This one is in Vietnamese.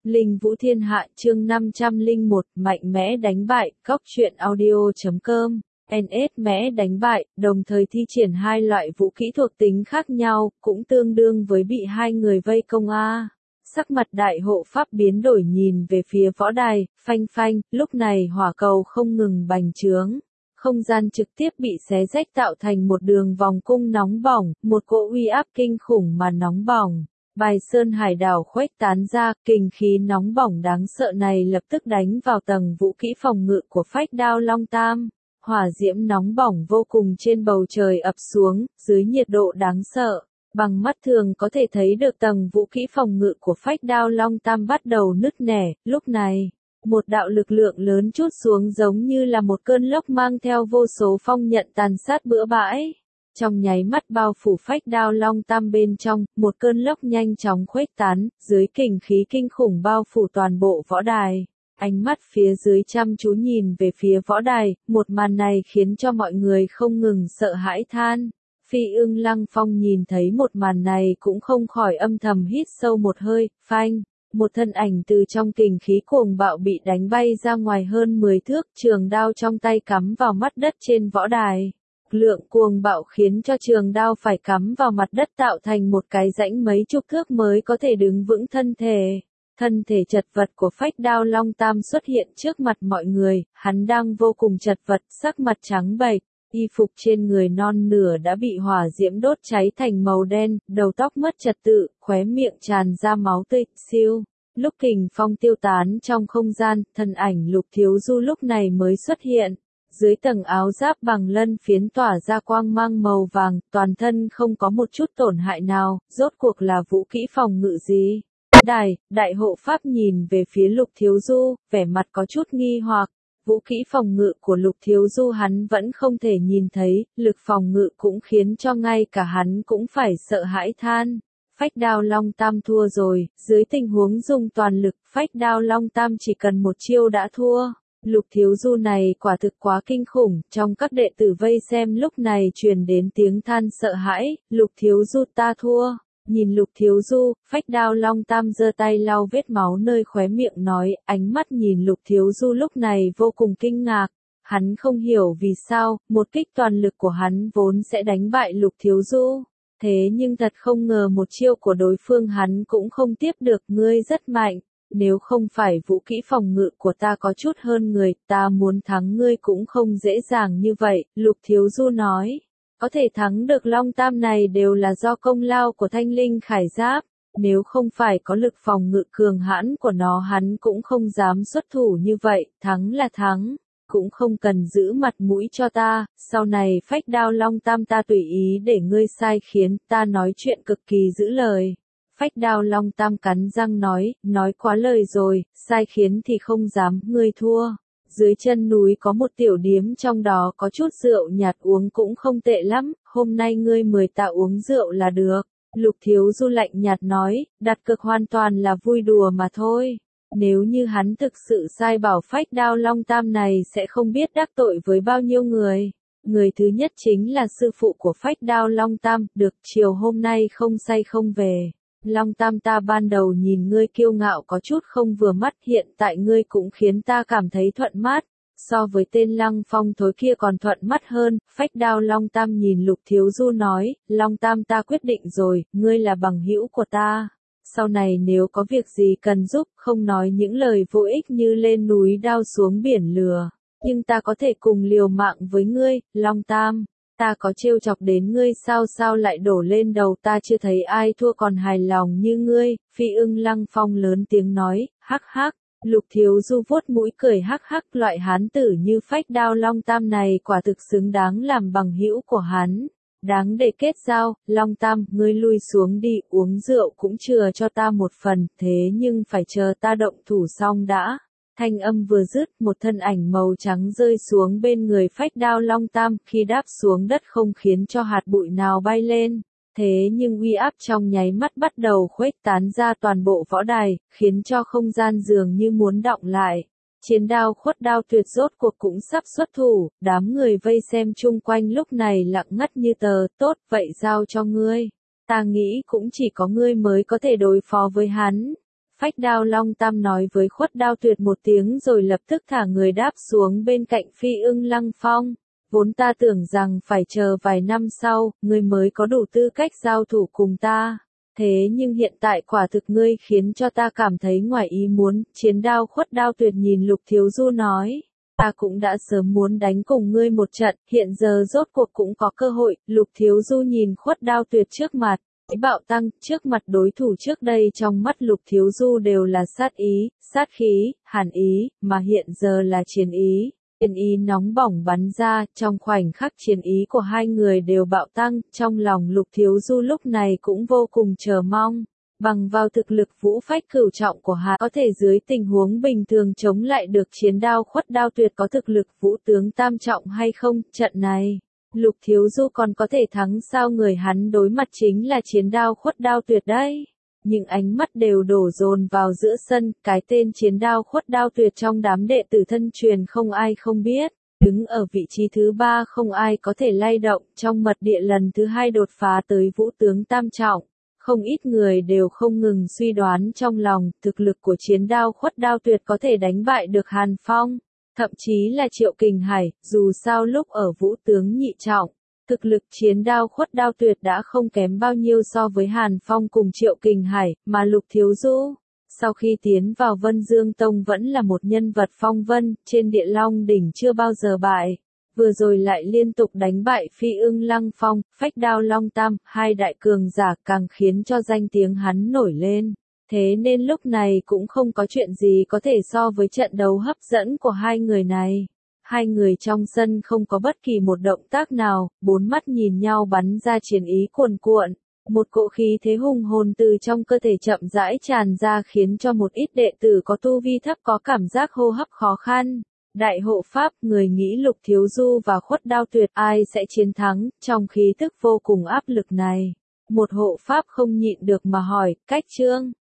Linh Vũ Thiên Hạ chương 501, mạnh mẽ đánh bại, Cóc truyện audio.com, NS mẽ đánh bại, đồng thời thi triển hai loại vũ kỹ thuộc tính khác nhau, cũng tương đương với bị hai người vây công a. Sắc mặt đại hộ pháp biến đổi nhìn về phía võ đài, phanh phanh, lúc này hỏa cầu không ngừng bành trướng. Không gian trực tiếp bị xé rách tạo thành một đường vòng cung nóng bỏng, một cỗ uy áp kinh khủng mà nóng bỏng. Bài sơn hải đảo khuếch tán ra, kình khí nóng bỏng đáng sợ này lập tức đánh vào tầng vũ kỹ phòng ngự của phách đao Long Tam. Hỏa diễm nóng bỏng vô cùng trên bầu trời ập xuống, dưới nhiệt độ đáng sợ. Bằng mắt thường có thể thấy được tầng vũ kỹ phòng ngự của phách đao Long Tam bắt đầu nứt nẻ, lúc này. Một đạo lực lượng lớn trút xuống giống như là một cơn lốc mang theo vô số phong nhận tàn sát bừa bãi. Trong nháy mắt bao phủ phách đao Long Tam bên trong, một cơn lốc nhanh chóng khuếch tán, dưới kình khí kinh khủng bao phủ toàn bộ võ đài. Ánh mắt phía dưới chăm chú nhìn về phía võ đài, một màn này khiến cho mọi người không ngừng sợ hãi than. Phi Ưng Lăng Phong nhìn thấy một màn này cũng không khỏi âm thầm hít sâu một hơi, phanh. Một thân ảnh từ trong kình khí cuồng bạo bị đánh bay ra ngoài hơn 10 thước, trường đao trong tay cắm vào mắt đất trên võ đài. Lượng cuồng bạo khiến cho trường đao phải cắm vào mặt đất tạo thành một cái rãnh mấy chục thước mới có thể đứng vững thân thể. Thân thể chật vật của phách đao Long Tam xuất hiện trước mặt mọi người, hắn đang vô cùng chật vật, sắc mặt trắng bệch. Y phục trên người non nửa đã bị hỏa diễm đốt cháy thành màu đen, đầu tóc mất trật tự, khóe miệng tràn ra máu tươi, siêu. Lúc kình phong tiêu tán trong không gian, thân ảnh Lục Thiếu Du lúc này mới xuất hiện. Dưới tầng áo giáp bằng lân phiến tỏa ra quang mang màu vàng, toàn thân không có một chút tổn hại nào, rốt cuộc là vũ kỹ phòng ngự gì? Đại hộ pháp nhìn về phía Lục Thiếu Du, vẻ mặt có chút nghi hoặc. Vũ kỹ phòng ngự của Lục Thiếu Du hắn vẫn không thể nhìn thấy, lực phòng ngự cũng khiến cho ngay cả hắn cũng phải sợ hãi than. Phách đao Long Tam thua rồi, dưới tình huống dùng toàn lực, phách đao Long Tam chỉ cần một chiêu đã thua. Lục Thiếu Du này quả thực quá kinh khủng, trong các đệ tử vây xem lúc này truyền đến tiếng than sợ hãi, Lục Thiếu Du ta thua. Nhìn Lục Thiếu Du, phách đao Long Tam giơ tay lau vết máu nơi khóe miệng nói, ánh mắt nhìn Lục Thiếu Du lúc này vô cùng kinh ngạc. Hắn không hiểu vì sao, một kích toàn lực của hắn vốn sẽ đánh bại Lục Thiếu Du. Thế nhưng thật không ngờ một chiêu của đối phương hắn cũng không tiếp được, ngươi rất mạnh. Nếu không phải vũ kỹ phòng ngự của ta có chút hơn người, ta muốn thắng ngươi cũng không dễ dàng như vậy, Lục Thiếu Du nói. Có thể thắng được Long Tam này đều là do công lao của Thanh Linh Khải Giáp, nếu không phải có lực phòng ngự cường hãn của nó hắn cũng không dám xuất thủ như vậy, thắng là thắng, cũng không cần giữ mặt mũi cho ta, sau này phách đao Long Tam ta tùy ý để ngươi sai khiến, ta nói chuyện cực kỳ giữ lời. Phách đao Long Tam cắn răng nói quá lời rồi, sai khiến thì không dám, ngươi thua. Dưới chân núi có một tiểu điếm trong đó có chút rượu nhạt uống cũng không tệ lắm, hôm nay ngươi mời ta uống rượu là được. Lục Thiếu Du lạnh nhạt nói, đặt cược hoàn toàn là vui đùa mà thôi. Nếu như hắn thực sự sai bảo phách đao Long Tam này sẽ không biết đắc tội với bao nhiêu người. Người thứ nhất chính là sư phụ của phách đao Long Tam, được chiều hôm nay không say không về. Long Tam ta ban đầu nhìn ngươi kiêu ngạo có chút không vừa mắt, hiện tại ngươi cũng khiến ta cảm thấy thuận mắt. So với tên Lăng Phong thối kia còn thuận mắt hơn, phách đao Long Tam nhìn Lục Thiếu Du nói, Long Tam ta quyết định rồi, ngươi là bằng hữu của ta. Sau này nếu có việc gì cần giúp, không nói những lời vô ích như lên núi đao xuống biển lừa. Nhưng ta có thể cùng liều mạng với ngươi, Long Tam. Ta có trêu chọc đến ngươi sao lại đổ lên đầu ta, chưa thấy ai thua còn hài lòng như ngươi. Phi Ưng Lăng Phong lớn tiếng nói, hắc hắc. Lục Thiếu Du vuốt mũi cười hắc hắc, loại hán tử như phách đao Long Tam này quả thực xứng đáng làm bằng hữu của hắn. Đáng để kết giao, Long Tam, ngươi lui xuống đi, uống rượu cũng chừa cho ta một phần, thế nhưng phải chờ ta động thủ xong đã. Thanh âm vừa dứt, một thân ảnh màu trắng rơi xuống bên người phách đao Long Tam, khi đáp xuống đất không khiến cho hạt bụi nào bay lên. Thế nhưng uy áp trong nháy mắt bắt đầu khuếch tán ra toàn bộ võ đài, khiến cho không gian dường như muốn đọng lại. Chiến đao khuất đao tuyệt rốt cuộc cũng sắp xuất thủ, đám người vây xem chung quanh lúc này lặng ngắt như tờ, tốt vậy giao cho ngươi. Ta nghĩ cũng chỉ có ngươi mới có thể đối phó với hắn. Phách Đao Long Tam nói với Khuất Đao Tuyệt một tiếng rồi lập tức thả người đáp xuống bên cạnh Phi Ưng Lăng Phong. Vốn ta tưởng rằng phải chờ vài năm sau, ngươi mới có đủ tư cách giao thủ cùng ta. Thế nhưng hiện tại quả thực ngươi khiến cho ta cảm thấy ngoài ý muốn. Chiến đao Khuất Đao Tuyệt nhìn Lục Thiếu Du nói. Ta cũng đã sớm muốn đánh cùng ngươi một trận, hiện giờ rốt cuộc cũng có cơ hội. Lục Thiếu Du nhìn Khuất Đao Tuyệt trước mặt. Bạo tăng, trước mặt đối thủ trước đây trong mắt Lục Thiếu Du đều là sát ý, sát khí, hàn ý, mà hiện giờ là chiến ý. Chiến ý nóng bỏng bắn ra, trong khoảnh khắc chiến ý của hai người đều bạo tăng, trong lòng Lục Thiếu Du lúc này cũng vô cùng chờ mong. Bằng vào thực lực vũ phách cửu trọng của hắn có thể dưới tình huống bình thường chống lại được chiến đao Khuất Đao Tuyệt có thực lực vũ tướng tam trọng hay không, trận này. Lục Thiếu Du còn có thể thắng sao, người hắn đối mặt chính là chiến đao Khuất Đao Tuyệt đấy. Nhưng ánh mắt đều đổ dồn vào giữa sân, cái tên chiến đao Khuất Đao Tuyệt trong đám đệ tử thân truyền không ai không biết. Đứng ở vị trí thứ 3 không ai có thể lay động, trong mật địa lần thứ 2 đột phá tới vũ tướng tam trọng. Không ít người đều không ngừng suy đoán trong lòng, thực lực của chiến đao Khuất Đao Tuyệt có thể đánh bại được Hàn Phong. Thậm chí là Triệu Kình Hải, dù sao lúc ở vũ tướng nhị trọng, thực lực chiến đao Khuất Đao Tuyệt đã không kém bao nhiêu so với Hàn Phong cùng Triệu Kình Hải, mà Lục Thiếu Du, sau khi tiến vào Vân Dương Tông vẫn là một nhân vật phong vân, trên Địa Long đỉnh chưa bao giờ bại, vừa rồi lại liên tục đánh bại Phi Ưng Lăng Phong, Phách Đao Long Tam, hai đại cường giả càng khiến cho danh tiếng hắn nổi lên. Thế nên lúc này cũng không có chuyện gì có thể so với trận đấu hấp dẫn của hai người này. Hai người trong sân không có bất kỳ một động tác nào, bốn mắt nhìn nhau bắn ra chiến ý cuồn cuộn. Một cỗ khí thế hùng hồn từ trong cơ thể chậm rãi tràn ra khiến cho một ít đệ tử có tu vi thấp có cảm giác hô hấp khó khăn. Đại hộ pháp, người nghĩ Lục Thiếu Du và Khuất Đao Tuyệt ai sẽ chiến thắng, trong khí tức vô cùng áp lực này. Một hộ pháp không nhịn được mà hỏi, Cách Trương.